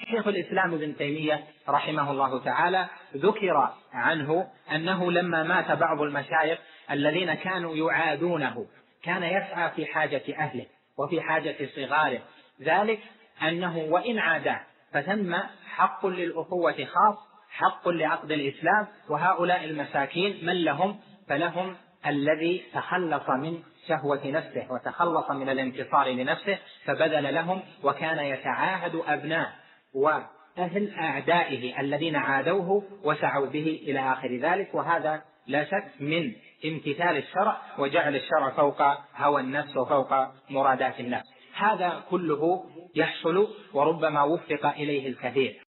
شيخ الإسلام ابن تيمية رحمه الله تعالى ذكر عنه أنه لما مات بعض المشايخ الذين كانوا يعادونه كان يسعى في حاجة أهله وفي حاجة صغاره، ذلك أنه وإن عاداه فثم حق للأخوة خاص، حق لعقد الإسلام، وهؤلاء المساكين من لهم؟ فلهم الذي تخلص من شهوة نفسه وتخلص من الانتصار لنفسه فبذل لهم، وكان يتعاهد أبناء وأهل أعدائه الذين عادوه وسعوا به إلى آخر ذلك. وهذا لا شك من امتثال الشرع وجعل الشرع فوق هوى النفس وفوق مرادات النفس. هذا كله يحصل وربما وفق إليه الكثير.